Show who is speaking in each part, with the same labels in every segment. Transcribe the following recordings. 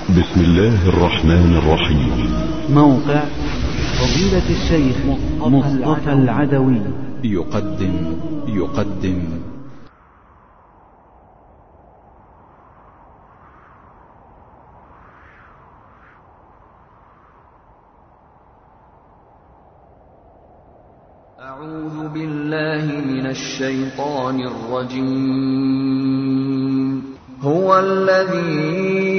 Speaker 1: بسم الله الرحمن الرحيم.
Speaker 2: موقع فضيلة الشيخ مصطفى العدوي يقدم
Speaker 3: أعوذ بالله من الشيطان الرجيم. هو الذي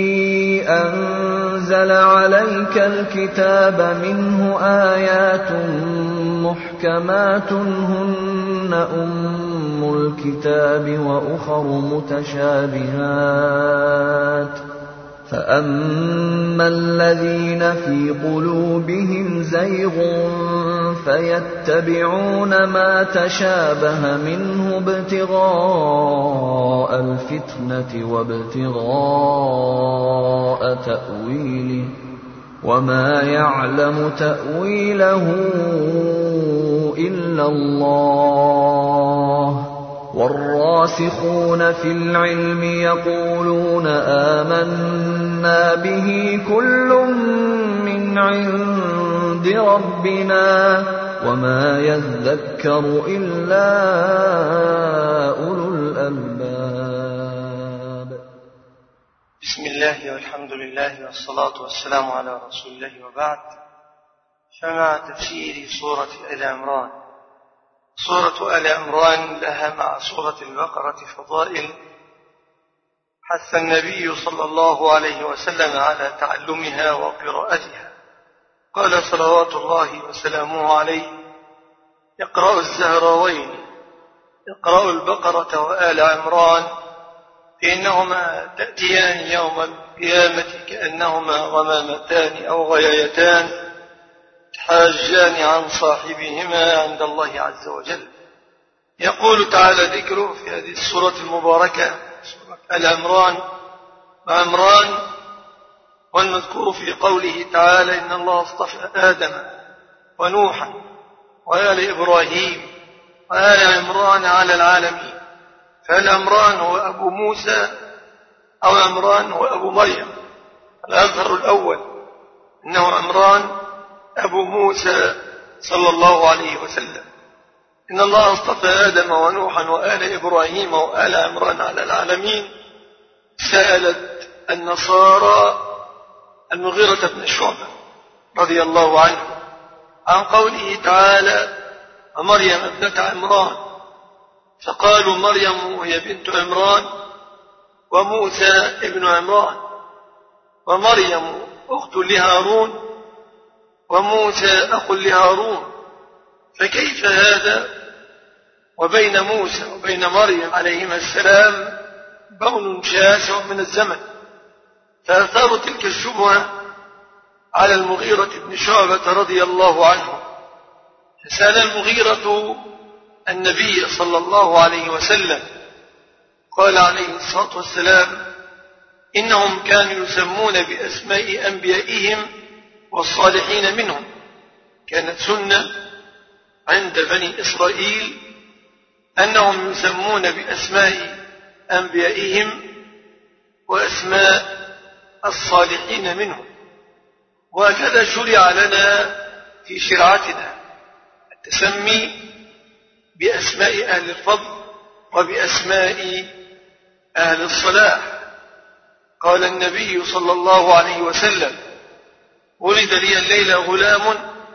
Speaker 3: أنزل عليك الكتاب منه آيات محكمات هن أم الكتاب وأخر متشابهات فأما الذين في قلوبهم زيغ فيتبعون ما تشابه منه ابتغاء الفتنة وابتغاء تأويله وما يعلم تأويله إلا الله والراسخون في العلم يقولون آمنا به كل من عند ربنا وما يذكر إلا أولو الألباب.
Speaker 4: بسم الله والحمد لله والصلاة والسلام على رسول الله وبعد. فمع تفسير سورة آل عمران. سورة آل عمران لها مع سورة البقرة فضائل حث النبي صلى الله عليه وسلم على تعلمها وقراءتها. قال صلوات الله وسلامه عليه: اقرأوا الزهراوين، اقرأوا البقرة وآل عمران فإنهما تأتيان يوم القيامة كأنهما غمامتان أو غيايتان تحاجان عن صاحبهما عند الله عز وجل. يقول تعالى ذكره في هذه السورة المباركة سورة آل عمران وعمران، والمذكور في قوله تعالى: إن الله اصطفى آدم ونوحا وآل إبراهيم وآل عمران على العالمين. فآل عمران هو أبو موسى أو عمران هو أبو مريم. الأظهر الأول إنه عمران أبو موسى صلى الله عليه وسلم. إن الله اصطفى آدم ونوحا وآل إبراهيم وآل عمران على العالمين. سألت النصارى المغيرة بن شعبة رضي الله عنه عن قوله تعالى: ومريم ابنة عمران، فقالوا مريم وهي بنت عمران وموسى ابن عمران، ومريم أخت لهارون وموسى أخ لهارون، فكيف هذا وبين موسى وبين مريم عليهما السلام بون شاسع من الزمن؟ فأثاروا تلك الشبهة على المغيرة بن شعبة رضي الله عنه. فسأل المغيرة النبي صلى الله عليه وسلم، قال عليه الصلاة والسلام: إنهم كانوا يسمون بأسماء أنبيائهم والصالحين منهم. كانت سنة عند بني إسرائيل أنهم يسمون بأسماء أنبيائهم وأسماء الصالحين منهم، وهكذا شرع لنا في شرعتنا التسمي بأسماء أهل الفضل وبأسماء أهل الصلاح. قال النبي صلى الله عليه وسلم: ولد لي الليلة غلام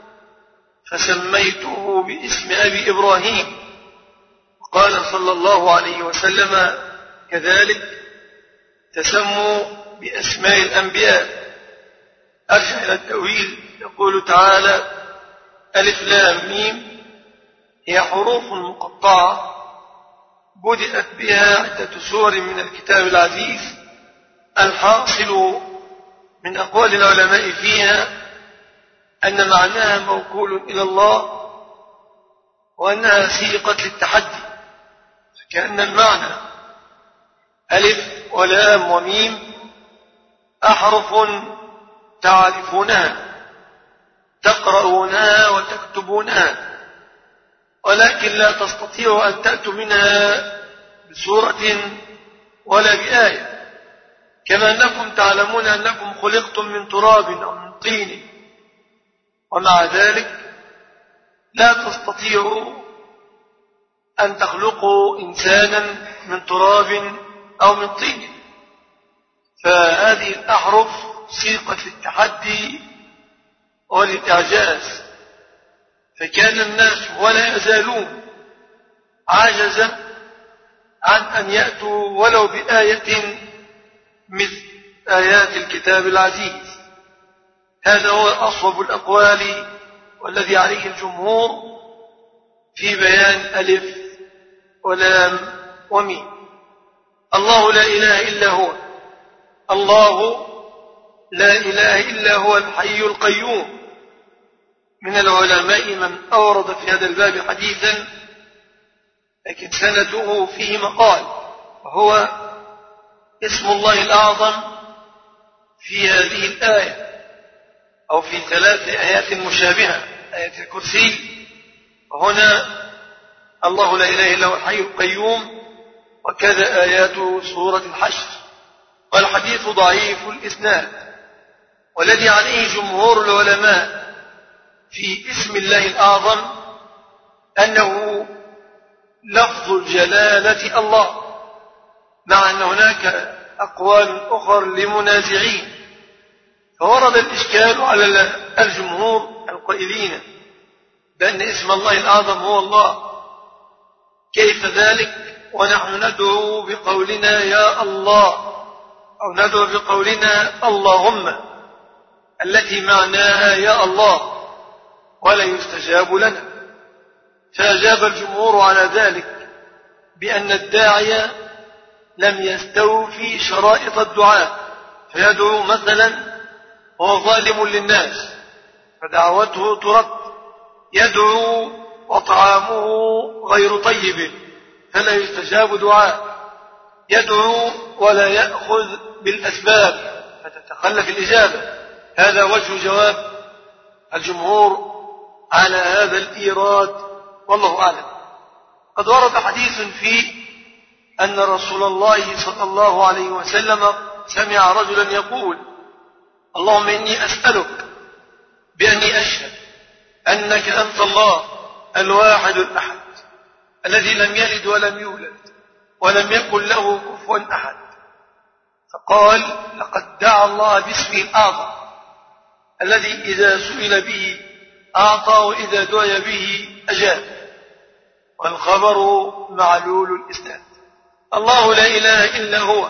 Speaker 4: فسميته باسم أبي إبراهيم. وقال صلى الله عليه وسلم كذلك: تسموا بأسماء الأنبياء. أرجع إلى التأويل. يقول تعالى: ألف لام ميم هي حروف مقطعة بدأت بها عدة سور من الكتاب العزيز. الحاصل من أقوال العلماء فيها أن معناها موكول إلى الله، وأنها سيقت للتحدي، فكأن المعنى ألف ولام وميم أحرف تعرفونها تقرؤونها وتكتبونها، ولكن لا تستطيعوا أن تأتوا منها بسورة ولا بآية، كما أنكم تعلمون أنكم خلقتم من تراب أو من طين، ومع ذلك لا تستطيعوا أن تخلقوا إنسانا من تراب أو من طين. فهذه الأحرف سيقت للتحدي وللإعجاز، فكان الناس ولا يزالون عاجزا عن أن يأتوا ولو بآية مثل آيات الكتاب العزيز. هذا هو أصوب الأقوال والذي عليه الجمهور في بيان ألف ولام وميم. الله لا إله إلا هو، الله لا إله إلا هو الحي القيوم. من العلماء من أورد في هذا الباب حديثا لكن سنده فيه مقال، وهو اسم الله الأعظم في هذه الآية أو في 3 آيات مشابهة، آية الكرسي، وهنا الله لا إله إلا هو الحي القيوم، وكذا آيات سورة الحشر. والحديث ضعيف الإسناد، والذي عليه جمهور العلماء في اسم الله الأعظم أنه لفظ الجلالة الله، مع أن هناك أقوال أخرى لمنازعين. فورد الإشكال على الجمهور القائلين بأن اسم الله الأعظم هو الله، كيف ذلك ونحن ندعو بقولنا يا الله أو ندعو بقولنا اللهم التي معناها يا الله ولا يستجاب لنا؟ فأجاب الجمهور على ذلك بأن الداعية لم يستوفي شرائط الدعاء، فيدعو مثلا هو ظالم للناس فدعوته ترد، يدعو وطعامه غير طيب فلا يستجاب دعاء، يدعو ولا يأخذ بالأسباب فتتخلف الإجابة. هذا وجه جواب الجمهور على هذا الإيراد، والله أعلم. قد ورد حديث فيه أن رسول الله صلى الله عليه وسلم سمع رجلا يقول اللهم إني أسألك بأني أشهد أنك أنت الله الواحد الأحد الذي لم يلد ولم يولد ولم يكن له كفوا أحد. فقال لقد دعا الله باسمه الأعظم الذي إذا سئل به أعطى وإذا دعي به أجاب. والخبر معلول الإسناد. الله لا إله إلا هو،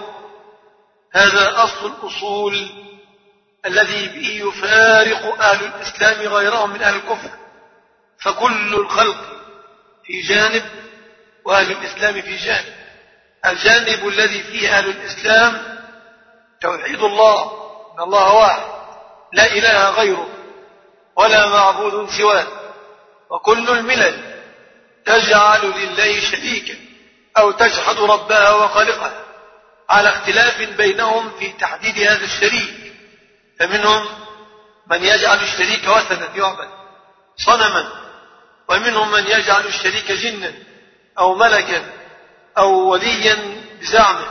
Speaker 4: هذا أصل الأصول الذي به يفارق أهل الإسلام غيرهم من أهل الكفر، فكل الخلق في جانب وأهل الإسلام في جانب. الجانب الذي فيه أهل الإسلام توحيد الله، أن الله واحد لا إله غيره ولا معبود سواه، وكل الملل تجعل لله شريكا أو تجحد ربها وخالقها على اختلاف بينهم في تحديد هذا الشريك. فمنهم من يجعل الشريك وثنا يعبد صنما، ومنهم من يجعل الشريك جنا أو ملكا أو وليا بزعمه.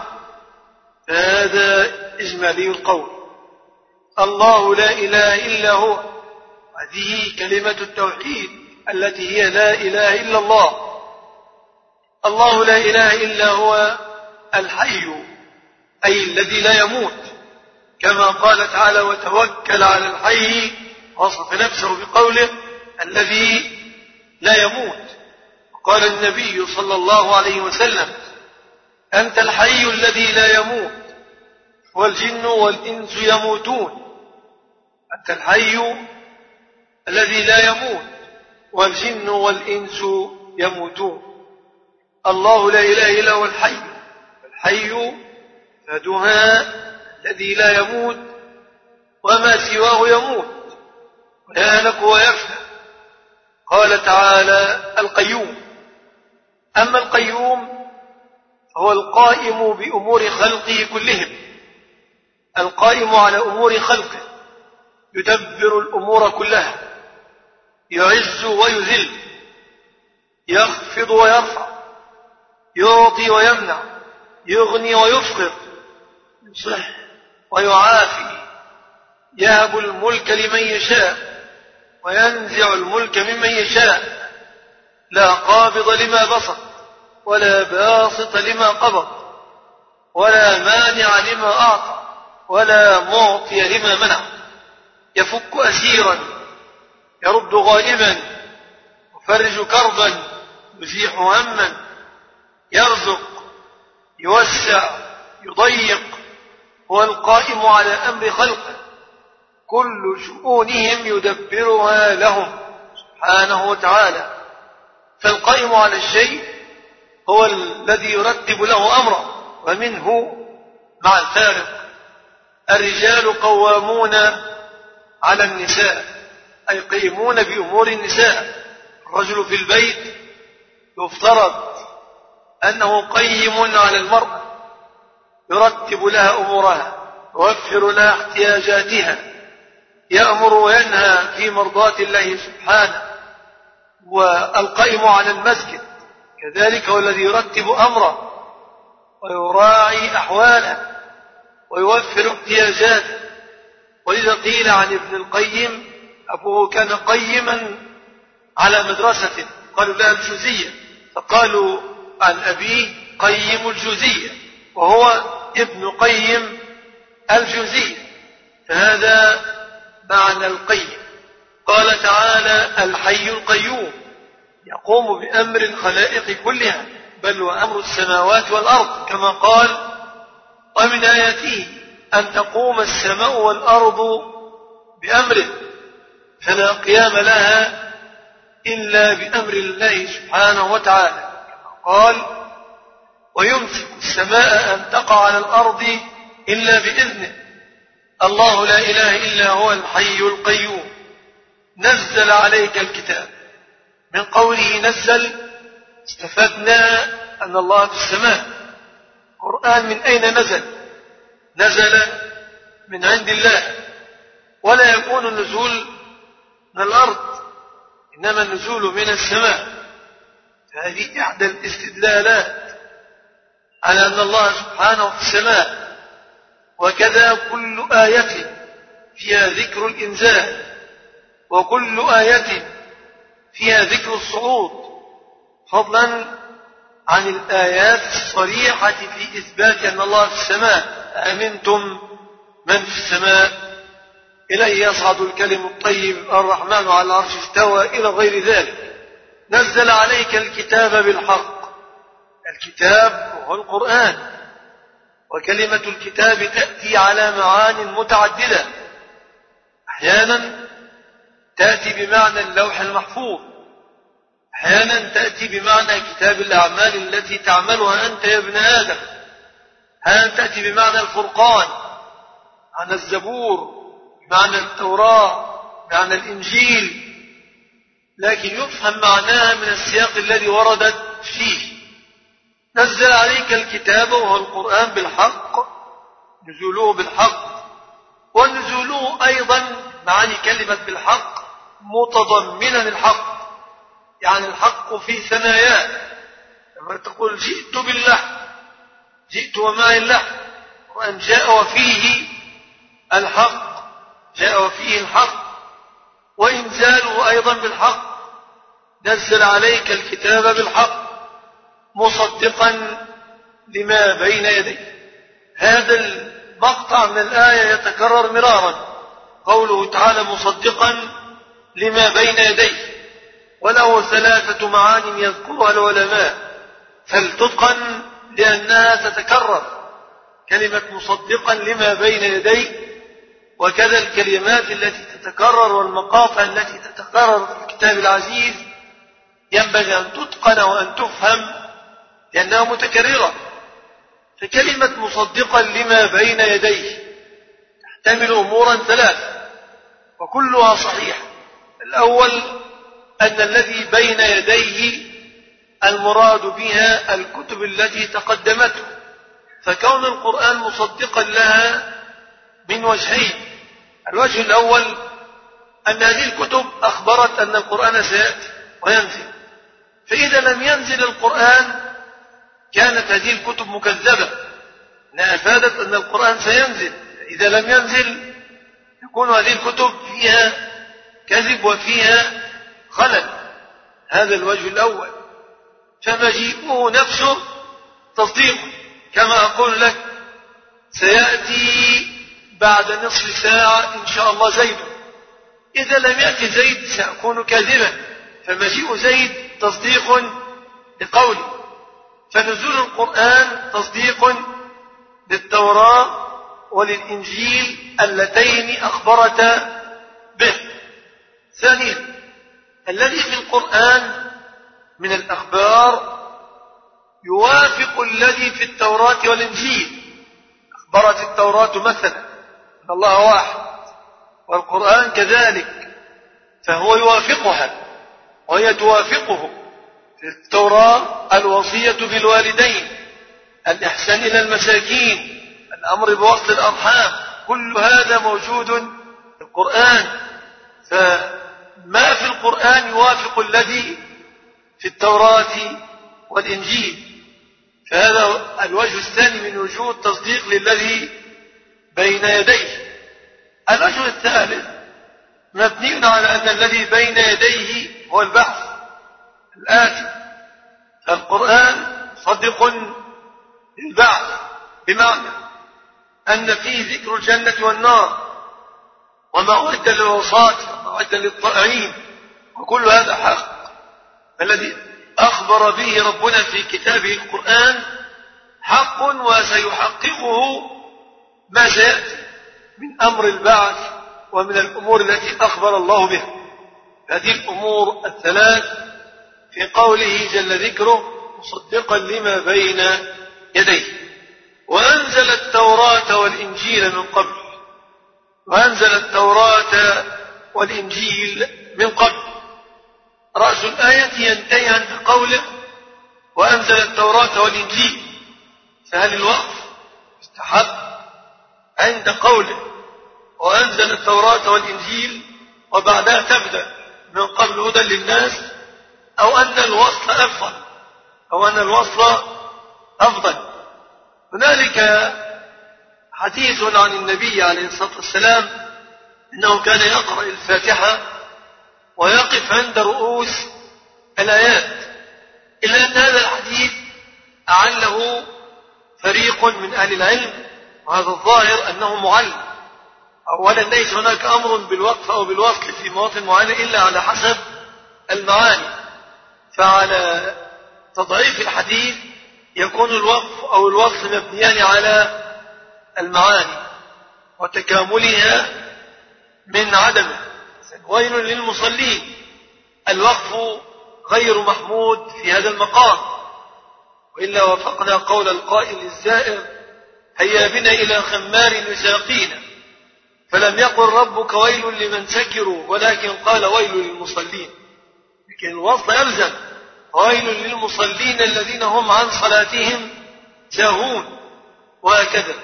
Speaker 4: فهذا إجمالي القول. الله لا إله إلا هو، هذه كلمة التوحيد التي هي لا إله إلا الله. الله لا إله إلا هو الحي، أي الذي لا يموت، كما قال تعالى وتوكل على الحي، وصف نفسه بقوله الذي لا يموت. قال النبي صلى الله عليه وسلم أنت الحي الذي لا يموت والجن والإنس يموتون. أنت الحي الذي لا يموت والجن والإنس يموتون. الله لا إله إلا هو الحي، الحي فدها الذي لا يموت وما سواه يموت ويهلك ويفنى. قال تعالى القيوم. أما القيوم هو القائم بأمور خلقه كلهم، القائم على أمور خلقه، يدبر الأمور كلها، يعز ويذل، يخفض ويرفع، يعطي ويمنع، يغني ويفقر، يصلح ويعافي، يهب الملك لمن يشاء وينزع الملك ممن يشاء، لا قابض لما بسط ولا باسط لما قبض ولا مانع لما أعطى ولا معطي لما منع، يفك أسيرا، يرد غائبا، يفرج كربا، يزيح هما، يرزق، يوسع، يضيق، هو القائم على أمر خلقه، كل شؤونهم يدبرها لهم سبحانه وتعالى. فالقائم على الشيء هو الذي يرتب له أمره، ومنه مع الفارق الرجال قوامون على النساء، أي قيمون بأمور النساء. الرجل في البيت يفترض أنه قيم على المرأة، يرتب لها أمورها، يوفر لها احتياجاتها، يأمر وينهى في مرضاة الله سبحانه. والقائم على المسجد كذلك هو الذي يرتب أمره ويراعي أحواله ويوفر احتياجاته. ولذا قيل عن ابن القيم أبوه كان قيما على مدرسة قالوا لها الجوزية، فقالوا عن أبيه قيم الجوزية وهو ابن قيم الجوزية، فهذا معنى القيم. قال تعالى الحي القيوم يقوم بأمر الخلائق كلها، بل وأمر السماوات والأرض، كما قال ومن آياته أن تقوم السماء والأرض بأمره فلا قيام لها إلا بأمر الله سبحانه وتعالى، كما قال ويمسك السماء أن تقع على الأرض إلا بإذنه، الله لا إله إلا هو الحي القيوم. نزل عليك الكتاب، من قوله نزل استفدنا أن الله في السماء. القرآن من أين نزل؟ نزل من عند الله، ولا يكون النزول من الأرض، إنما النزول من السماء. فهذه إحدى الاستدلالات على أن الله سبحانه في السماء. وكذا كل آية فيها ذكر الإنزال، وكل آية فيها ذكر الصعود، فضلا عن الآيات الصريحة في إثبات أن الله في السماء. أأمنتم من في السماء إليه يصعد الكلم الطيب الرحمن على العرش استوى إلى غير ذلك. نزل عليك الكتاب بالحق، الكتاب هو القرآن، وكلمة الكتاب تأتي على معان متعددة، أحيانا تأتي بمعنى اللوح المحفوظ، أحيانا تأتي بمعنى كتاب الأعمال التي تعملها أنت يا ابن آدم، أحيانا تأتي بمعنى الفرقان، معنى الزبور، معنى التوراة، معنى الإنجيل، لكن يفهم معناها من السياق الذي وردت فيه. نزل عليك الكتاب وهو القرآن بالحق، نزوله بالحق، ونزوله أيضا معاني كلمة بالحق متضمنا الحق، يعني الحق في ثناياه. لما تقول جئت باللحم، جئت ومعي اللحم، وأن جاء وفيه الحق، جاء وفيه الحق، وإنزاله أيضا بالحق. نزل عليك الكتاب بالحق مصدقا لما بين يديه. هذا المقطع من الآية يتكرر مرارا، قوله تعالى مصدقا لما بين يديه، وله ثلاثة معان يذكرها العلماء، فلتتقن لأنها تتكرر، كلمة مصدقا لما بين يديه، وكذا الكلمات التي تتكرر والمقاطع التي تتكرر في الكتاب العزيز ينبغي أن تتقن وأن تفهم لأنها متكررة. فكلمة مصدقا لما بين يديه تحتمل أمورا ثلاثة وكلها صحيحة. الأول أن الذي بين يديه المراد بها الكتب التي تقدمته، فكون القرآن مصدقا لها من وجهين. الوجه الأول أن هذه الكتب أخبرت أن القرآن سيأتي وينزل، فإذا لم ينزل القرآن كانت هذه الكتب مكذبة، لأفادت أن القرآن سينزل. إذا لم ينزل يكون هذه الكتب فيها كذب وفيها خلل. هذا الوجه الأول. فمجيئه نفسه تصديق، كما أقول لك سيأتي بعد نصف ساعة إن شاء الله زيد، إذا لم يأتي زيد سأكون كاذبا. فمجيء زيد تصديق لقوله. فنزول القرآن تصديق للتوراة وللإنجيل اللتين أخبرتا به. ثانيا، الذي في القرآن من الأخبار يوافق الذي في التوراة والإنجيل. أخبرت التوراة مثلا أن الله واحد، والقرآن كذلك، فهو يوافقها وهي توافقه. في التوراة الوصية بالوالدين، الإحسان إلى المساكين، الأمر بوصل الأرحام، كل هذا موجود في القرآن. فما في القرآن يوافق الذي في التوراة والإنجيل. فهذا الوجه الثاني من وجوه التصديق للذي بين يديه. الوجه الثالث مبني على أن الذي بين يديه هو البحث الآتي. فالقرآن صدق للبعث، بمعنى أن فيه ذكر الجنة والنار وما أعد للعصاة وما أعد للطائعين، وكل هذا حق. الذي أخبر به ربنا في كتابه القرآن حق، وسيحققه ما سيأتي من أمر البعث ومن الأمور التي أخبر الله بها. هذه الأمور الثلاث في قوله جل ذكره مصدقا لما بين يديه. وأنزل التوراة والإنجيل من قبل. وأنزل التوراة والإنجيل من قبل. رأس الآية ينتهي عند قوله وأنزل التوراة والإنجيل. فهل الوقف استحب عند قوله وأنزل التوراة والإنجيل وبعدها تبدأ من قبل هدى للناس، أو أن الوصل أفضل، أو أن الوصل أفضل؟ هنالك حديث عن النبي عليه الصلاة والسلام أنه كان يقرأ الفاتحة ويقف عند رؤوس الآيات، إلا أن هذا الحديث أعله فريق من أهل العلم، وهذا الظاهر أنه معلم. أولا ليس هناك أمر بالوقف أو بالوصل في مواطن معينة إلا على حسب المعاني. فعلى تضعيف الحديث يكون الوقف أو الوصل مبنيان على المعاني وتكاملها من عدمه. ويل للمصلين، الوقف غير محمود في هذا المقام، وإلا وافقنا قول القائل الزائر هيا بنا إلى خمار يساقينا، فلم يقل ربك ويل لمن سكروا، ولكن قال ويل للمصلين. لكن الوصل يلزم ويل للمصلين الذين هم عن صلاتهم ساهون، وهكذا.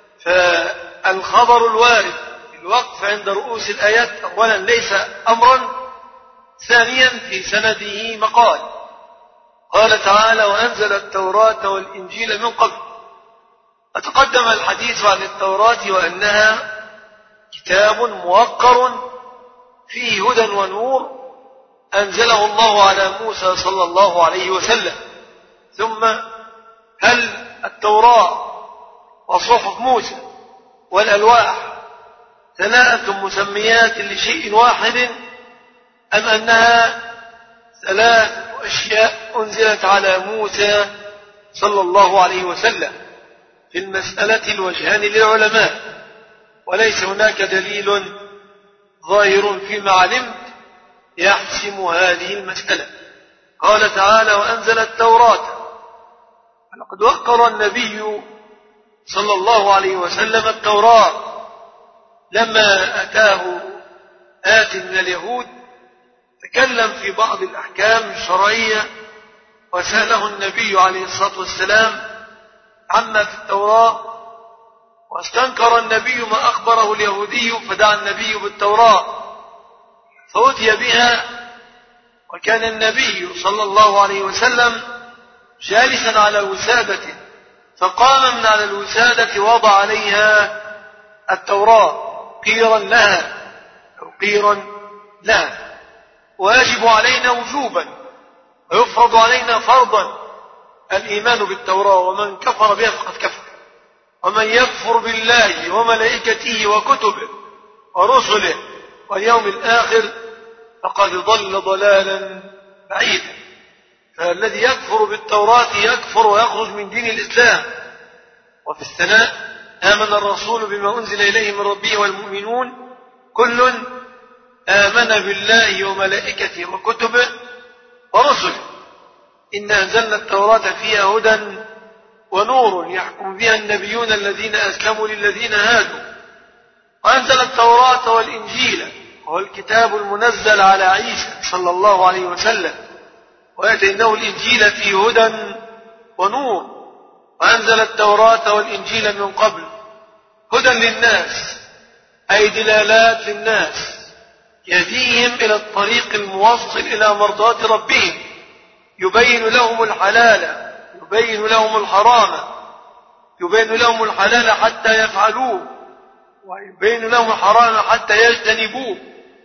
Speaker 4: فالخبر الوارد في الوقف عند رؤوس الآيات أولا ليس أمرا، ثانيا في سنده مقال. قال تعالى وأنزل التوراة والإنجيل من قبل. وتقدم الحديث عن التوراة وأنها كتاب موقر فيه هدى ونور أنزله الله على موسى صلى الله عليه وسلم. ثم هل التوراة وصحف موسى والألواح ثلاث مسميات لشيء واحد، أم أنها ثلاث أشياء أنزلت على موسى صلى الله عليه وسلم؟ في المسألة الوجهان للعلماء، وليس هناك دليل ظاهر فيما علمت يحسم هذه المسألة. قال تعالى وأنزل التوراة. فلقد وقر النبي صلى الله عليه وسلم التوراة لما أتاه آت من اليهود تكلم في بعض الأحكام الشرعية، وسأله النبي عليه الصلاة والسلام عما في التوراة، واستنكر النبي ما أخبره اليهودي، فدعا النبي بالتوراة فأتي بها. وكان النبي صلى الله عليه وسلم جالسا على وسادته، فقام من على الوسادة وضع عليها التوراة قيرا لها أو قيرا لها، ويجب علينا وجوبا ويفرض علينا فرضا الإيمان بالتوراة، ومن كفر بها فقد كفر، ومن يكفر بالله وملائكته وكتبه ورسله واليوم الآخر فقد ضل ضلالا بعيدا. فالذي يكفر بالتوراة يكفر ويخرج من دين الإسلام. وفي الثناء: آمن الرسول بما أنزل إليه من ربه والمؤمنون كل آمن بالله وملائكته وكتبه ورسله إنا أنزلنا التوراة فيها هدى ونور يحكم بها النبيون الذين أسلموا للذين هادوا، وأنزل التوراة والإنجيل وهو الكتاب المنزل على عيسى صلى الله عليه وسلم، وآتيناه الإنجيل فيه هدى ونور، وأنزل التوراة والإنجيل من قبل هدى للناس أي دلالات للناس يهديهم إلى الطريق الموصل إلى مرضاة ربهم، يبين لهم الحلال يبين لهم الحرام، يبين لهم الحلال حتى يفعلوه، ويبين لهم الحرام حتى يجتنبوه.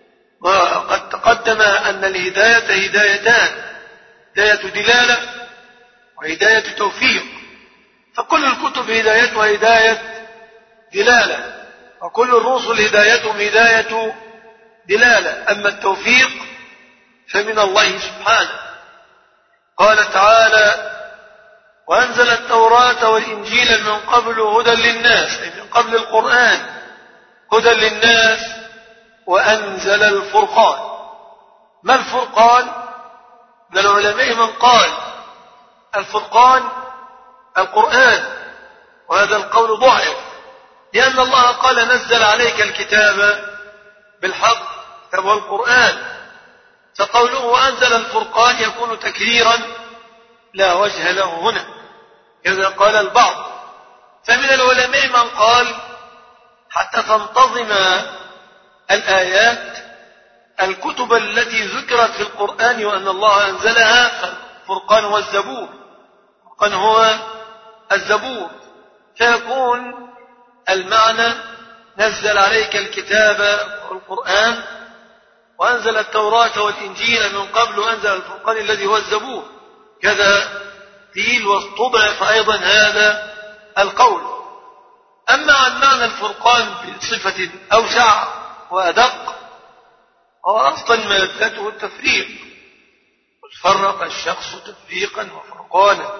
Speaker 4: وقد تقدم أن الهداية هدايتان: هداية دلالة وهداية توفيق، فكل الكتب هدايتها هداية دلالة، وكل الرسل هدايتهم هداية دلالة. أما التوفيق فمن الله سبحانه. قال تعالى: وأنزل التوراة والإنجيل من قبل هدى للناس، أي من قبل القرآن هدى للناس، وأنزل الفرقان. ما الفرقان؟ من العلماء من قال الفرقان القرآن، وهذا القول ضعيف، لأن الله قال: نزل عليك الكتاب بالحق، هو القرآن، فقوله وأنزل الفرقان يكون تكريرا لا وجه له هنا كذا قال البعض. فمن العلماء من قال حتى تنتظم الآيات الكتب التي ذكرت في القرآن وأن الله أنزلها، فالفرقان هو الزبور، الفرقان هو الزبور، فيكون المعنى نزل عليك الكتاب والقرآن، وأنزل التوراة والإنجيل من قبل، وأنزل الفرقان الذي هو الزبور، كذا قيل، واستضعف أيضا هذا القول. أما عن معنى الفرقان بصفة أوسع وأدق، هو أصلا مادته التفريق، فرق الشخص تفريقا وفرقانا،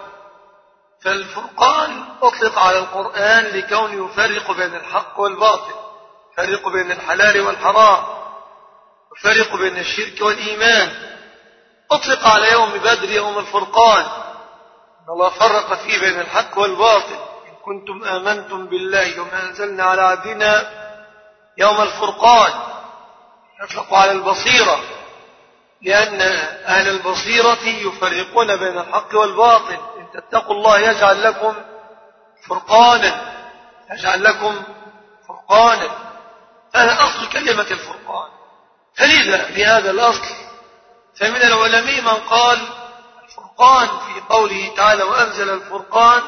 Speaker 4: فالفرقان أطلق على القرآن لكونه يفرق بين الحق والباطل، يفرق بين الحلال والحرام، يفرق بين الشرك والإيمان. أطلق على يوم بدر يوم الفرقان، إن الله فرق فيه بين الحق والباطل: إن كنتم آمنتم بالله وما أنزلنا على عبدنا يوم الفرقان. يطلق على البصيرة لأن أهل البصيرة يفرقون بين الحق والباطل. إن تتقوا الله يجعل لكم فرقانا، يجعل لكم فرقانا، هذا أصل كلمة الفرقان. فلذا بهذا الأصل فمن العلماء من قال الفرقان في قوله تعالى: وأنزل الفرقان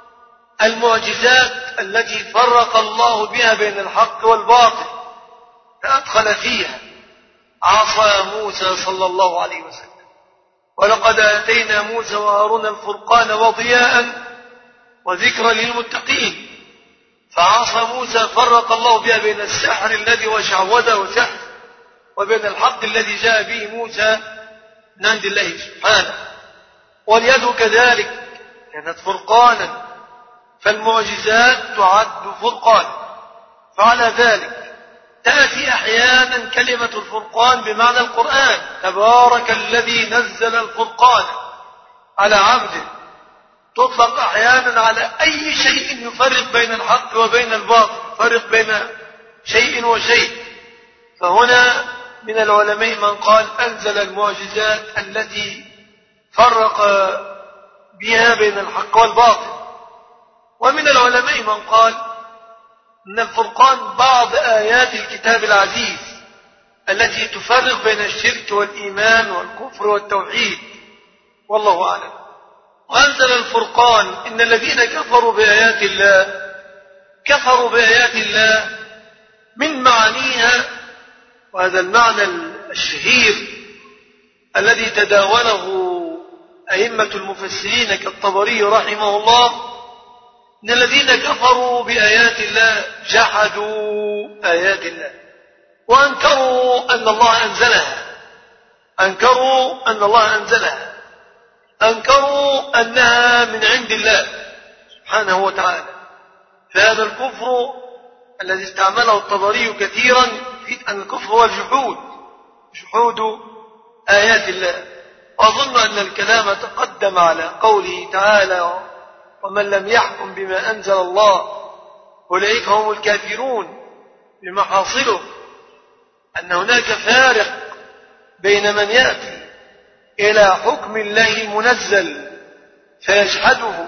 Speaker 4: المعجزات التي فرق الله بها بين الحق والباطل، فأدخل فيها عصا موسى صلى الله عليه وسلم: ولقد آتينا موسى وهارون الفرقان وضياء وذكرى للمتقين. فعصا موسى فرق الله بها بين السحر الذي وشعوذة وسحر وبين الحق الذي جاء به موسى من عند الله سبحانه. واليد كذلك كانت فرقانا، فالمعجزات تعد فرقانا. فعلى ذلك تأتي أحيانا كلمة الفرقان بمعنى القرآن: تبارك الذي نزل الفرقان على عبده. تطلق أحيانا على أي شيء يفرق بين الحق وبين الباطل، يفرق بين شيء وشيء. فهنا من العلماء من قال أنزل المعجزات التي فرق بها بين الحق والباطل. ومن العلماء من قال إن الفرقان بعض آيات الكتاب العزيز التي تفرق بين الشرك والإيمان والكفر والتوحيد، والله أعلم. وأنزل الفرقان إن الذين كفروا بآيات الله كفروا بآيات الله وهذا المعنى الشهير الذي تداوله أئمة المفسرين كالطبري رحمه الله، إن الذين كفروا بآيات الله جحدوا آيات الله وأنكروا أن الله أنزلها، أنكروا أنها من عند الله سبحانه وتعالى. فهذا الكفر الذي استعمله الطبري كثيرا في أن الكفر هو جحود آيات الله. وأظن أن الكلام تقدم على قوله تعالى: ومن لم يحكم بما أنزل الله أولئك هم الكافرون، بمحاصله أن هناك فارق بين من يأتي إلى حكم الله المنزل فيجحده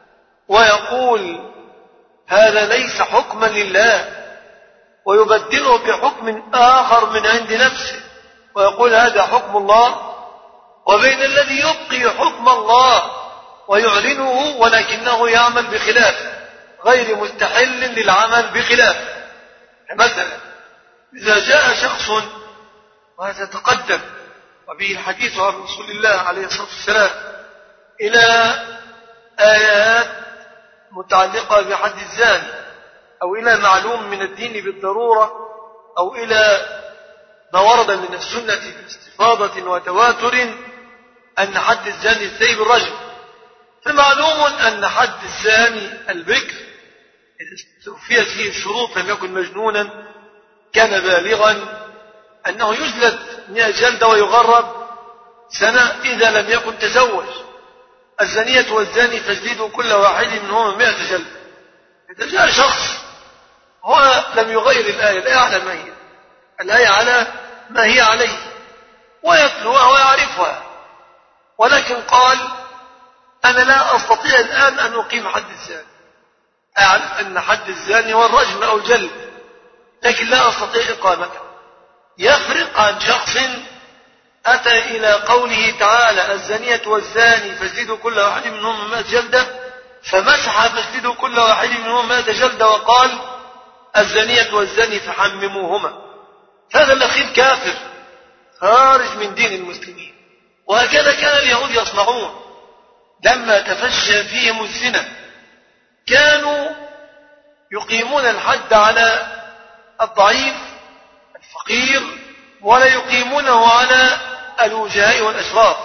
Speaker 4: ويقول هذا ليس حكما لله، ويبدله بحكم آخر من عند نفسه ويقول هذا حكم الله، وبين الذي يبقي حكم الله ويعلنه ولكنه يعمل بخلافه، غير مستحل للعمل بخلافه. مثلا إذا جاء شخص، وهذا تقدم وبه الحديث عن رسول الله عليه الصلاة والسلام، إلى آيات متعلقة بحد الزاني، أو إلى معلوم من الدين بالضرورة، أو إلى ما ورد من السنة باستفاضة وتواتر أن حد الزاني الثيب الرجم. فمعلوم أن حد الزاني البكر إذا استوفيت فيه الشروط، لم يكن مجنونا كان بالغا، أنه يجلد 100 جلدة ويغرب سنة إذا لم يكن تزوج. الزانية والزاني فاجلدوا كل واحد منهما 100 جلدة. إذا جاء شخص هو لم يغير الآية على ما هي، الآية على ما هي عليه ويتلوها ويعرفها، ولكن قال أنا لا أستطيع الآن أن أقيم حد الزاني، أعرف أن حد الزاني هو الرجم أو الجلد، لكن لا أستطيع إقامته. يفرق عن شخص أتى إلى قوله تعالى الزانية والزاني فاجلدوا كل واحد منهم 100 جلدة، فمسح فاجلدوا كل واحد منهم 100 جلدة وقال الزانية والزاني فحمموهما. هذا الأخير كافر خارج من دين المسلمين. وهكذا كان اليهود يصنعون لما تفشى فيهم الزنا، كانوا يقيمون الحد على الضعيف الفقير ولا يقيمونه على الوجهاء والأشراف.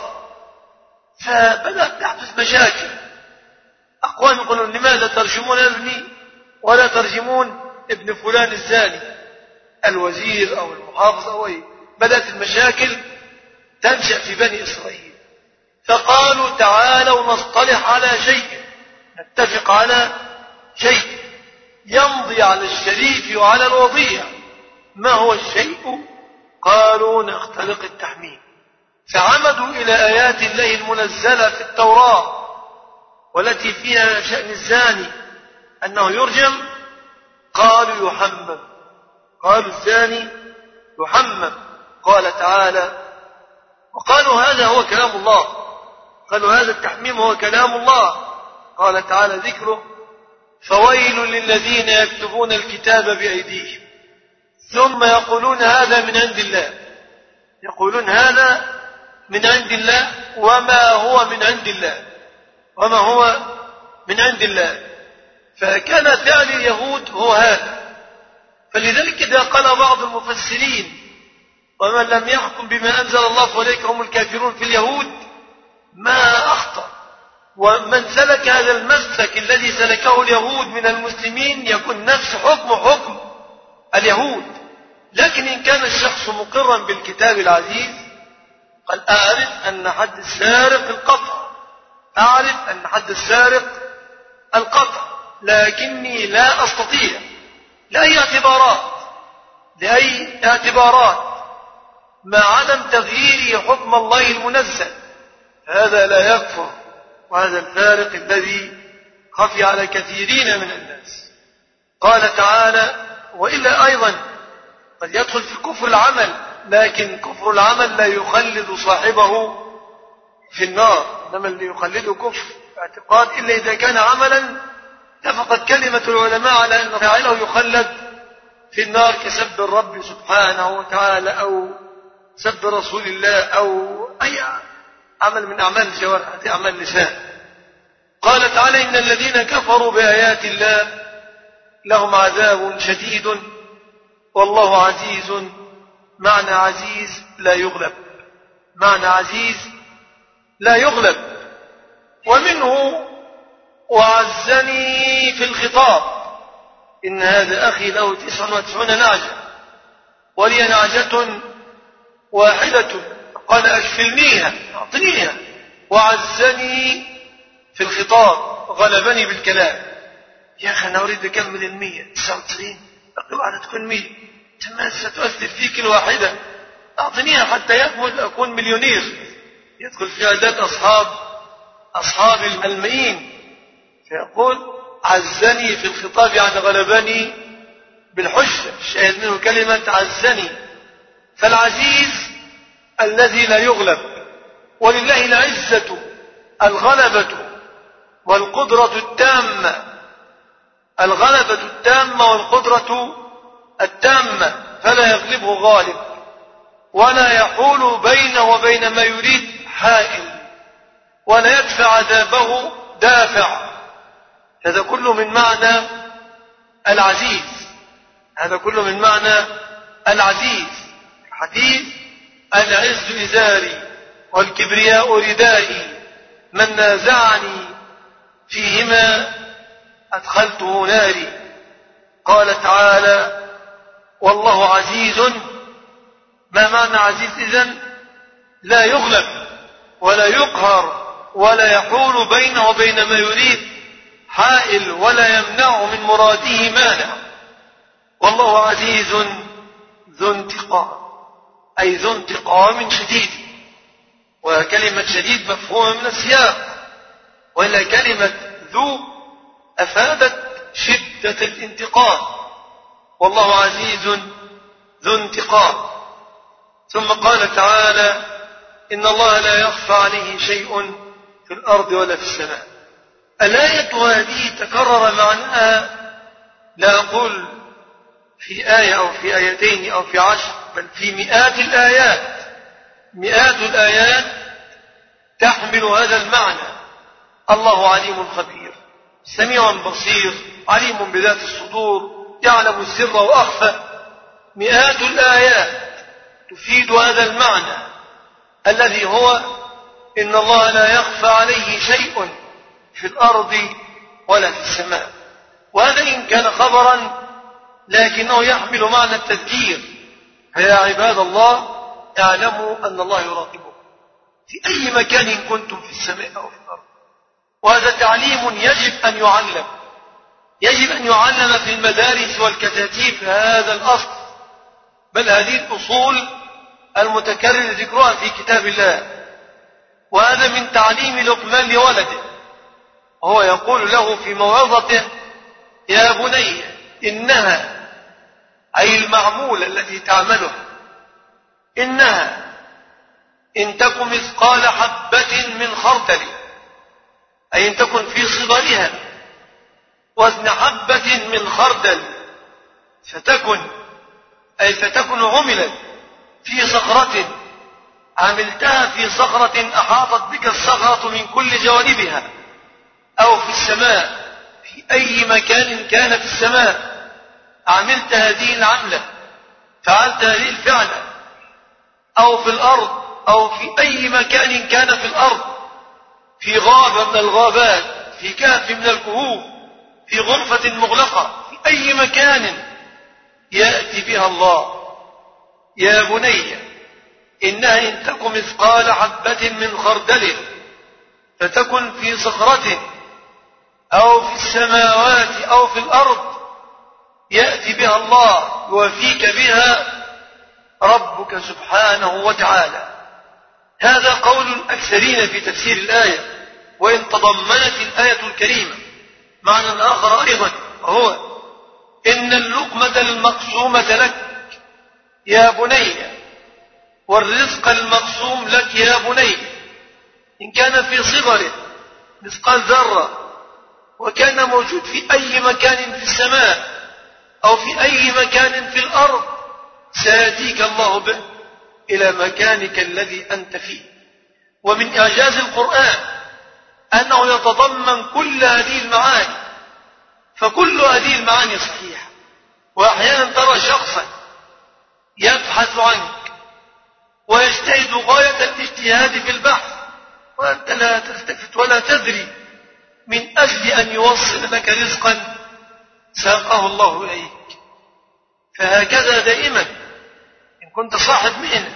Speaker 4: فبدأت تحدث مشاكل، أقوام يقولون لماذا ترجمون ابني ولا ترجمون ابن فلان الزاني، الوزير أو المحافظ أو أي. بدأت المشاكل تنشأ في بني إسرائيل، فقالوا تعالوا نصطلح على شيء، نتفق على شيء يمضي على الشريف وعلى الوضيع. ما هو الشيء؟ قالوا نختلق التحميم. فعمدوا إلى آيات الله المنزلة في التوراة والتي فيها شأن الزاني أنه يرجم، قالوا يحمم، قالوا الزاني يحمم. قال تعالى وقالوا هذا هو كلام الله، قالوا هذا التحميم هو كلام الله. قال تعالى ذكره فويل للذين يكتبون الكتاب بأيديهم ثم يقولون هذا من عند الله، يقولون هذا من عند الله وما هو من عند الله، وما هو من عند الله. فكان فعل اليهود هو هذا. فلذلك إذا قال بعض المفسرين ومن لم يحكم بما أنزل الله فأولئك هم الكافرون في اليهود، ما أخطأ. ومن سلك هذا المسلك الذي سلكه اليهود من المسلمين يكون نفس حكم اليهود. لكن إن كان الشخص مقرا بالكتاب العزيز قال أعرف أن حد السارق القطع، أعرف أن حد السارق القطع، لكني لا أستطيع لأي اعتبارات مع عدم تغيير حكم الله المنزل، هذا لا يكفر. وهذا الفارق الذي خفي على كثيرين من الناس. قال تعالى وإلا أيضا قد يدخل في كفر العمل، لكن كفر العمل لا يخلد صاحبه في النار، إنما اللي يخلده كفر اعتقاد إلا إذا كان عملا اتفقت كلمة العلماء على أن فاعله يخلد في النار كسب الرب سبحانه وتعالى أو سب رسول الله أو أي عمل من أعمال الجوارح، أعمال اللسان. قال تعالى: إن الذين كفروا بآيات الله لهم عذاب شديد والله عزيز. معنى عزيز لا يغلب، معنى عزيز لا يغلب. ومنه وعزني في الخطاب: إن هذا أخي له 99 نعجة ولي نعجة واحدة قال أكفلنيها أعطنيها. وعزني في الخطاب، غلبني بالكلام. يا أخي أنا أريد أكمل 199، اوعى تكون 100، تمام ستؤثر فيك الواحدة، أعطنيها حتى يكمل أكون مليونير. يدخل في عداد أصحاب المئين. فيقول عزني في الخطاب يعني غلبني بالحجة، الشاهد منه كلمة عزني. فالعزيز الذي لا يغلب، ولله العزة الغلبة والقدرة التامة، الغلبة التامة والقدرة التامة، فلا يغلبه غالب ولا يحول بينه وبين ما يريد حائل ولا يدفع عذابه دافع. هذا كله من معنى العزيز، هذا كله من معنى العزيز. الحديث: العز إزاري والكبرياء ردائي، من نازعني فيهما أدخلته ناري. قال تعالى: والله عزيز. ما معنى عزيز إذن؟ لا يغلب ولا يقهر ولا يحول بينه وبين ما يريد حائل ولا يمنع من مراده مانع. والله عزيز ذو انتقام، أي ذو انتقام شديد. وكلمة شديد مفهومة من السياق، وإلا كلمة ذو أفادت شدة الانتقام. والله عزيز ذو انتقام. ثم قال تعالى: إن الله لا يخفى عليه شيء في الأرض ولا في السماء. الآية هذه تكرر معناها، لا أقول في آية أو في آيتين أو في 10، بل في مئات الآيات. مئات الآيات تحمل هذا المعنى. الله عليم خبير، سميع بصير، عليم بذات الصدور، يعلم السر وأخفى. مئات الآيات تفيد هذا المعنى الذي هو إن الله لا يخفى عليه شيء في الأرض ولا في السماء. وهذا إن كان خبرا لكنه يحمل معنى التذكير. فيا عباد الله اعلموا أن الله يراقبكم في أي مكان كنتم في السماء أو في الأرض. وهذا تعليم يجب أن يعلم، يجب أن يعلم في المدارس والكتاتيب هذا الأصل، بل هذه الأصول المتكرر ذكرها في كتاب الله. وهذا من تعليم لقمان لولده، وهو يقول له في موعظته: يا بني إنها، أي المعمول التي تعمله، إنها إن تكن مثقال حبة من خردل، أي إن تكن في صغرها وزن حبة من خردل، فتكن عملت في صخرة، عملتها في صخرة أحاطت بك الصخرة من كل جوانبها، أو في السماء، في أي مكان كان في السماء عملت هذه العملة، فعلت هذه الفعلة، أو في الأرض، أو في أي مكان كان في الأرض، في غابة من الغابات، في كهف من الكهوف، في غرفة مغلقة، في أي مكان يأتي بها الله. يا بني إنها إن تكن مثقال حبة من خردل فتكن في صخرة أو في السماوات أو في الأرض يأتي بها الله، يوفيك بها ربك سبحانه وتعالى. هذا قول الأكثرين في تفسير الآية، وإن تضمنت الآية الكريمة معنى آخر أيضا، وهو إن اللقمة المقسومة لك يا بني، والرزق المقسوم لك يا بني، إن كان في صغره مثقال ذرة وكان موجود في أي مكان في السماء أو في أي مكان في الأرض سيأتيك الله به إلى مكانك الذي أنت فيه. ومن إعجاز القرآن أنه يتضمن كل هذه المعاني، فكل هذه المعاني صحيحة. وأحيانا ترى شخصا يبحث عنك ويجتهد غاية الاجتهاد في البحث وأنت لا تلتفت ولا تدري، من أجل أن يوصل لك رزقا ساقه الله إليك. فهكذا دائما إن كنت صاحب مهنة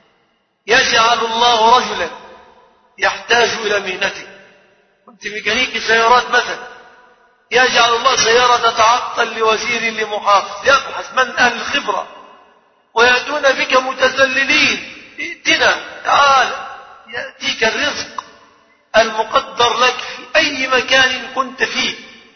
Speaker 4: يجعل الله رجلا يحتاج إلى مهنته. كنت ميكانيكي سيارات مثلا، يجعل الله سيارة تتعطل لوزير لمحافظ، يبحث من أهل الخبرة ويأتون بك متذللين، ائتنا تعال، يأتيك الرزق المقدر لك في أي مكان كنت فيه.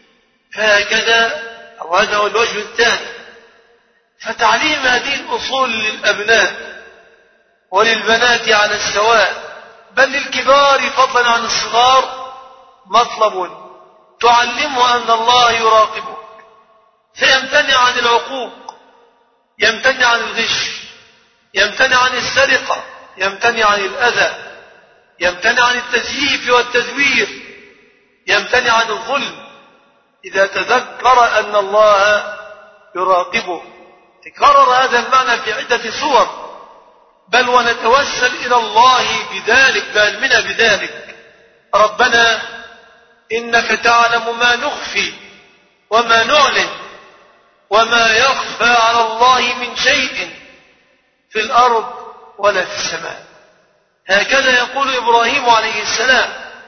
Speaker 4: فهكذا، أو هذا هو الوجه الثاني. فتعليم هذه الأصول للأبناء وللبنات على السواء، بل للكبار فضلا عن الصغار، مطلب تعلمه أن الله يراقبه فيمتنع عن العقوق، يمتنع عن الغش، يمتنع عن السرقة، يمتنع عن الأذى، يمتنع عن التزييف والتزوير، يمتنع عن الظلم إذا تذكر أن الله يراقبه. تكرر هذا المعنى في عدة صور، بل ونتوسل إلى الله بذلك بعلمنا بذلك. ربنا إنك تعلم ما نخفي وما نعلن وما يخفى على الله من شيء في الأرض ولا في السماء. هكذا يقول إبراهيم عليه السلام،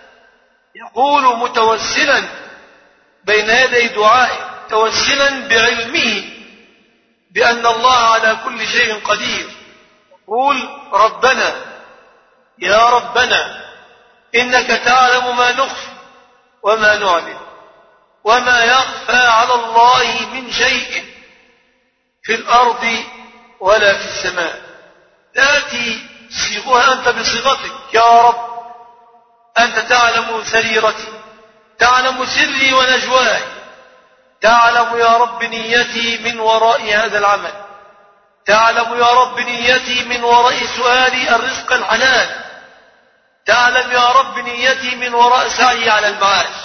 Speaker 4: يقول متوسلا بين يدي دعائه، توسلا بعلمه بأن الله على كل شيء قدير. يقول ربنا يا ربنا إنك تعلم ما نخفي وما نعلن وما يخفى على الله من شيء في الأرض ولا في السماء. تأتي صيغها أنت بصيغتك يا رب، أنت تعلم سريرتي، تعلم سري ونجواي، تعلم يا رب نيتي من وراء هذا العمل، تعلم يا رب نيتي من وراء سؤالي الرزق الحلال، تعلم يا رب نيتي من وراء سعي على المعاش،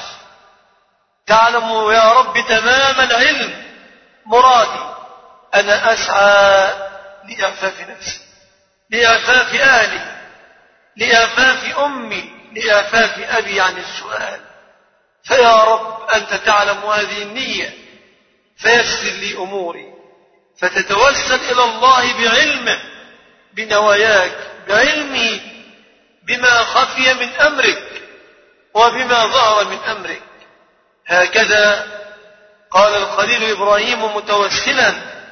Speaker 4: تعلم يا رب تمام العلم مرادي. أنا أسعى لإعفاف نفسي، لإعفاف أهلي، لإعفاف أمي، لإعفاف أبي عن السؤال. فيا رب أنت تعلم هذه النية فيسر لي أموري. فتتوسل إلى الله بعلمه بنواياك، بعلمه بما خفي من أمرك وبما ظهر من أمرك. هكذا قال الخليل إبراهيم متوسلا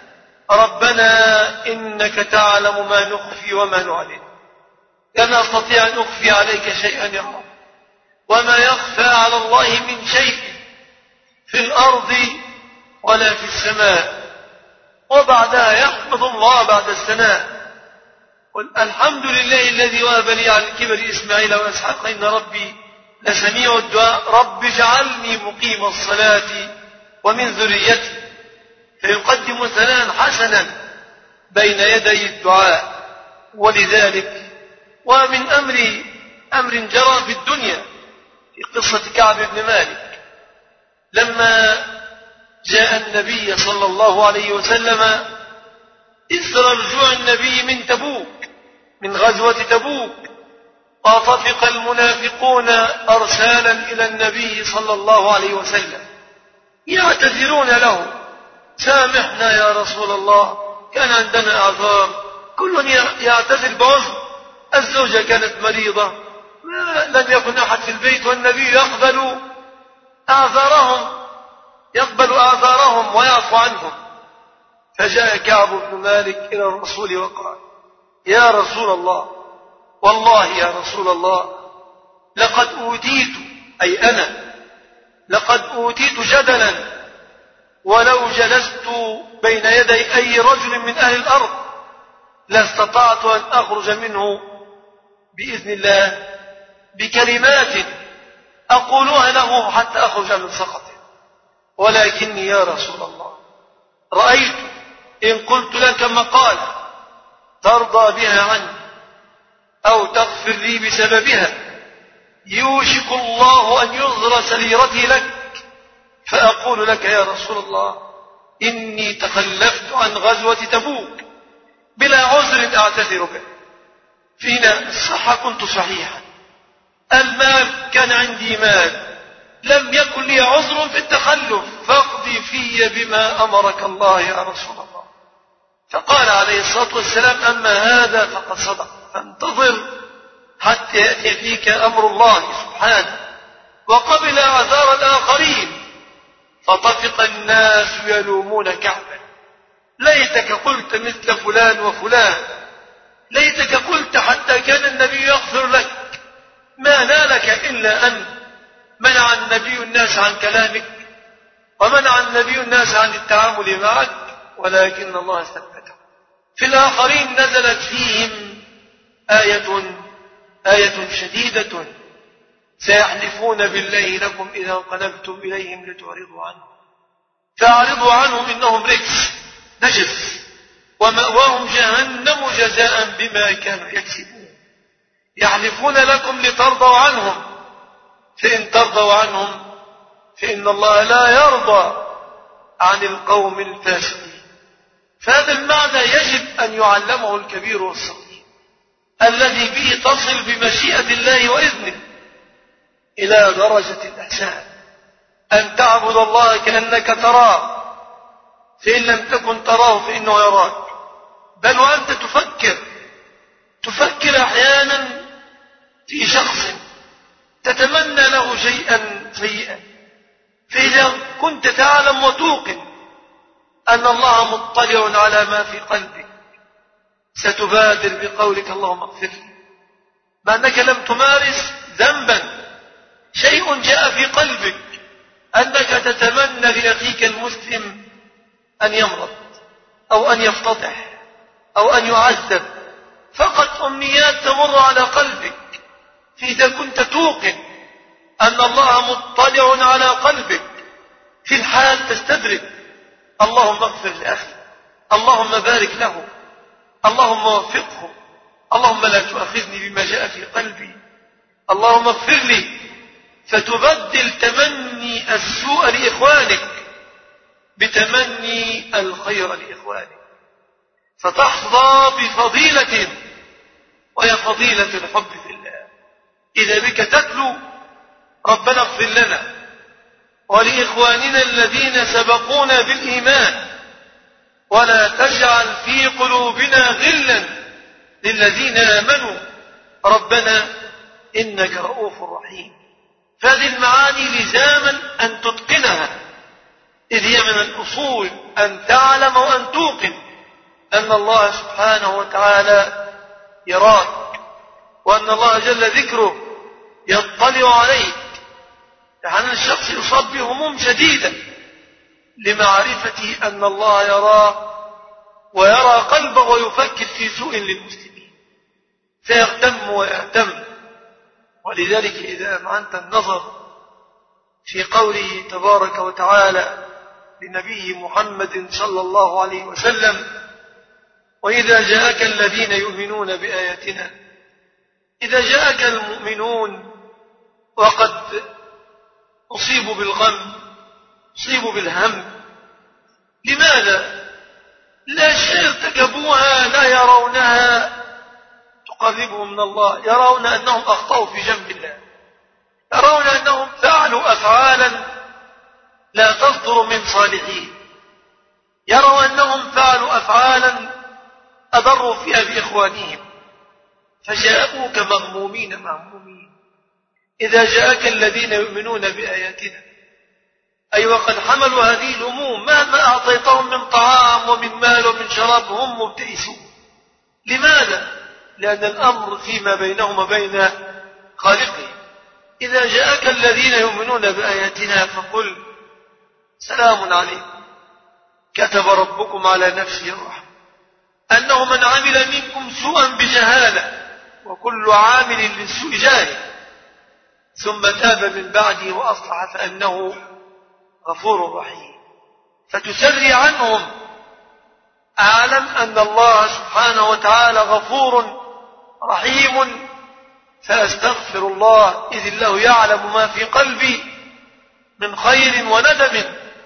Speaker 4: ربنا إنك تعلم ما نخفي وما نعلن، لا أستطيع أن أخفي عليك شيئا يا رب، وما يخفى على الله من شيء في الأرض ولا في السماء. وبعدها يحمد الله بعد الثناء، قل الحمد لله الذي وهب لي على الكبر إسماعيل وإسحاق إن ربي لسميع الدعاء رب اجعلني مقيم الصلاة ومن ذريتي. فيقدم ثناء حسنا بين يدي الدعاء. ولذلك ومن أمر جرى في الدنيا في قصة كعب بن مالك لما جاء النبي صلى الله عليه وسلم إثر رجوع النبي من تبوك، من غزوة تبوك، وطفق المنافقون أرسالا إلى النبي صلى الله عليه وسلم يعتذرون له، سامحنا يا رسول الله، كان عندنا أعذار، كل يعتذر بعذر، الزوجة كانت مريضة، لم يكن أحد في البيت، والنبي يقبل أعذارهم ويعفو عنهم. فجاء كعب بن مالك إلى الرسول وقال يا رسول الله، والله يا رسول الله لقد أوتيت، أي أنا لقد أوتيت جدلا، ولو جلست بين يدي أي رجل من أهل الأرض لاستطعت أن أخرج منه بإذن الله بكلمات أقولها له حتى أخرج من سخطه، ولكني يا رسول الله رأيت إن قلت لك مقالة ترضى بها عني أو تغفر لي بسببها يوشك الله أن يظهر سريرتي لك، فأقول لك يا رسول الله إني تخلفت عن غزوة تبوك بلا عذر أعتذر به. فينا الصحة كنت صحيحا، المال كان عندي مال، لم يكن لي عذر في التخلف، فاقضي في بما أمرك الله يا رسول الله. فقال عليه الصلاة والسلام أما هذا فقد صدق، فانتظر حتى يأتي فيك أمر الله سبحانه. وقبل أعذار الآخرين، فطفق الناس يلومون كعبا ليتك قلت مثل فلان وفلان، ليتك قلت حتى كان النبي يغفر لك، ما نالك إلا أن منع النبي الناس عن كلامك ومنع النبي الناس عن التعامل معك، ولكن الله ثبته. في الآخرين نزلت فيهم آية شديدة سيحلفون بالله لكم إذا انقلبتم إليهم لتعرضوا عنهم فأعرضوا عنهم إنهم رجس نجس ومأواهم جهنم جزاء بما كانوا يكسبون. يحلفون لكم لترضوا عنهم، فإن ترضوا عنهم فإن الله لا يرضى عن القوم الفاسقين. فهذا المعنى يجب أن يعلمه الكبير والصغير، الذي به تصل بمشيئة الله وإذنه إلى درجة الإحسان، أن تعبد الله كأنك تراه، فإن لم تكن تراه فإنه يراك. بل وأنت تفكر أحيانا في شخص تتمنى له شيئا سيئا، فإذا كنت تعلم وتوقن أن الله مطلع على ما في قلبك ستبادر بقولك اللهم اغفر لي، مع أنك لم تمارس ذنبا، شيء جاء في قلبك أنك تتمنى لأخيك المسلم أن يمرض أو أن يفتضح أو أن يعذب، فقط أمنيات تمر على قلبك. فإذا كنت توقن أن الله مطلع على قلبك في الحال تستدرك اللهم اغفر لأخي، اللهم بارك له، اللهم وفقه، اللهم لا تؤاخذني بما جاء في قلبي، اللهم اغفر لي، فتبدل تمني السوء لإخوانك بتمني الخير لإخوانك، فتحظى بفضيلة وهي فضيلة الحب في الله. إذا بك تتلو ربنا اغفر لنا ولإخواننا الذين سبقونا بالإيمان ولا تجعل في قلوبنا غلا للذين آمنوا ربنا إنك رؤوف رحيم. فهذه المعاني لزاما أن تتقنها، إذ هي من الأصول أن تعلم وأن توقن أن الله سبحانه وتعالى يراك، وأن الله جل ذكره يطلع عليك. يعني الشخص يصاب بهموم شديدة لمعرفة أن الله يراه ويرى قلبه ويفكر في سوء للمسلمين فيغتم ويهتم. ولذلك إذا أمعنت النظر في قوله تبارك وتعالى لنبيه محمد صلى الله عليه وسلم وإذا جاءك الذين يؤمنون بآياتنا، إذا جاءك المؤمنون وقد أصيبوا بالغم أصيبوا بالهم، لماذا؟ لا شيء ارتكبوها لا يرونها تقربهم من الله، يرون أنهم أخطأوا في جنب الله، يرون أنهم فعلوا أفعالا لا تصدر من صالحين، يروا أنهم فعلوا أفعالا أضروا فيها بإخوانهم، فجاءوك مغمومين مهمومين. إذا جاءك الذين يؤمنون بآياتنا، أي وقد حملوا هذه الهموم مهما أعطيتهم من طعام ومن مال ومن شراب هم مبتئسون. لماذا؟ لأن الأمر فيما بينهم وبين خالقهم. إذا جاءك الذين يؤمنون بآياتنا فقل سلام عليكم كتب ربكم على نفسه الرحمة أنه من عمل منكم سوءا بجهالة، وكل عامل للسوء جاهل، ثم تاب من بعده وأصلح فأنه غفور رحيم. فتسري عنهم. أعلم أن الله سبحانه وتعالى غفور رحيم، فأستغفر الله إذ الله يعلم ما في قلبي من خير وندم،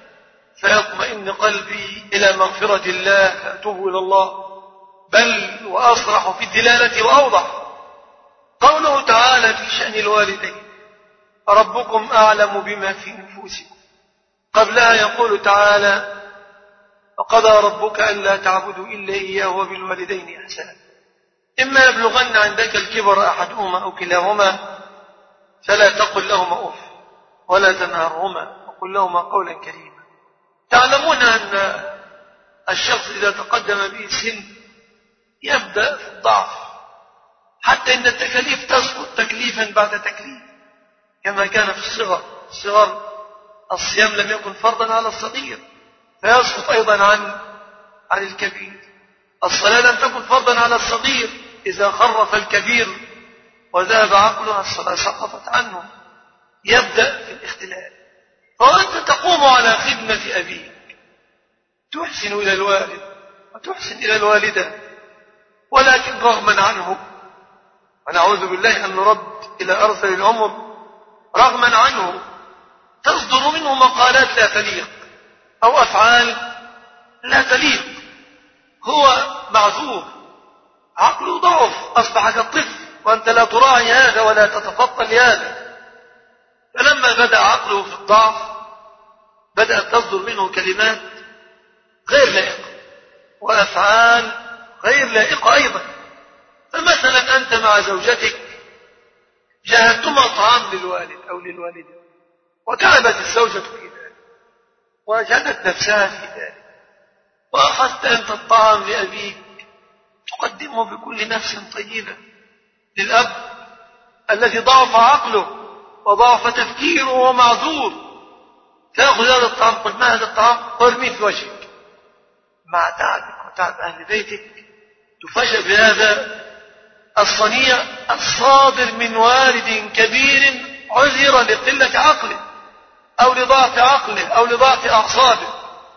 Speaker 4: فيطمئن قلبي إلى مغفرة الله فأتوب إلى الله، بل وأصرح في الدلالة وأوضح. قوله تعالى في شأن الوالدين: ربكم أعلم بما في نفوسكم. قبلها يقول تعالى: وقضى ربك ألا تعبدوا إلا إياه وبالوالدين إحسانا. إما يبلغن عندك الكبر أحدهما أو كلاهما فلا تقل لهما أف ولا تنهرهما وقل لهما قولا كريما. تعلمون أن الشخص إذا تقدم به السن يبدأ في الضعف، حتى إن التكاليف تسقط تكليفا بعد تكليف، كما كان في الصغر الصيام لم يكن فرضا على الصغير فيسقط أيضا عن الكبير. الصلاة لم تكن فرضا على الصغير، إذا خرف الكبير وذهب عقله الصلاة سقطت عنه. يبدأ في الاختلال. فأنت تقوم على خدمة أبيك، تحسن إلى الوالد وتحسن إلى الوالدة، ولكن رغما عنه، ونعوذ بالله أن نرد إلى أرذل العمر، رغما عنه تصدر منه مقالات لا تليق أو أفعال لا تليق. هو معذور، عقله ضعف، أصبح كالطفل وأنت لا تراعي هذا ولا تتفطن لهذا. فلما بدأ عقله في الضعف بدأت تصدر منه كلمات غير لائقة وأفعال غير لائقة أيضا. فمثلا أنت مع زوجتك جهزتما طعام للوالد أو للوالدة، وتعبت الزوجة في ذلك وجهدت نفسها في ذلك، وأخذت أنت الطعام لأبيك تقدمه بكل نفس طيبة للأب الذي ضعف عقله وضعف تفكيره ومعذور. تأخذ هذا الطعام، قل ما هذا الطعام، وارميه في وجهك. مع تعبك وتعب أهل بيتك تفاجأ بهذا الصنيع الصادر من والد كبير عذر لقلة عقله أو لضعف عقله أو لضعف أعصابه،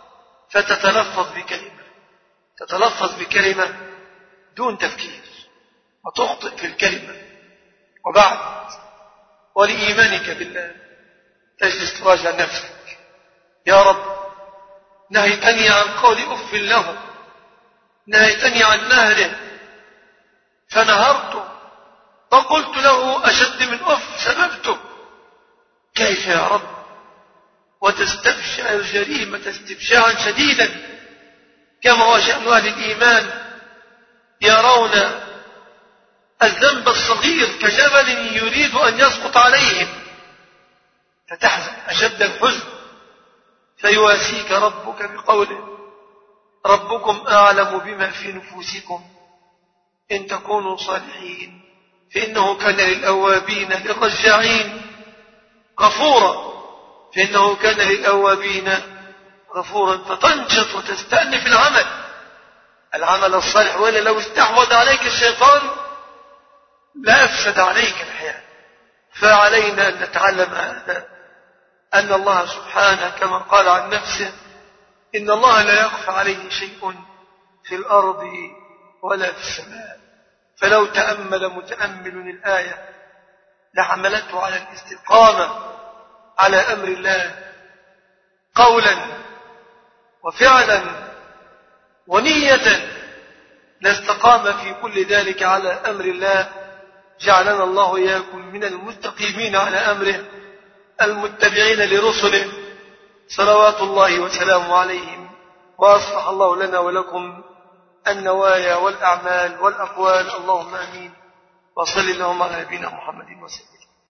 Speaker 4: فتتلفظ بكلمة دون تفكير وتخطئ في الكلمة. وبعد ولإيمانك بالله تجلس تراجع نفسك: يا رب نهيتني عن قول أف له، نهيتني عن نهره فنهرته، فقلت له أشد من أف سببته، كيف يا رب؟ وتستبشع الجريمة استبشاعا شديدا، كما هو شأن أهل الإيمان، يرون الذنب الصغير كجبل يريد أن يسقط عليهم، فتحزن أشد الحزن. فيواسيك ربك بقوله: ربكم أعلم بما في نفوسكم إن تكونوا صالحين فإنه كان للأوابين للرجاعين غفورا، فإنه كان للأوابين غفورا. فتنشط وتستأنف العمل الصالح، وإلا لو استحوذ عليك الشيطان لا أفسد عليك الحياة. فعلينا أن نتعلم هذا، أن الله سبحانه كما قال عن نفسه: إن الله لا يخفى عليه شيء في الأرض ولا في السماء. فلو تأمل متأمل الآية لحملته على الاستقامة على أمر الله قولا وفعلا ونية، لاستقام في كل ذلك على أمر الله. جعلنا الله إياكم من المستقيمين على أمره المتبعين لرسله صلوات الله وسلامه عليهم. وأصلح الله لنا ولكم النوايا والأعمال والأقوال. اللهم آمين. وصل اللهم على نبينا محمد وسلم.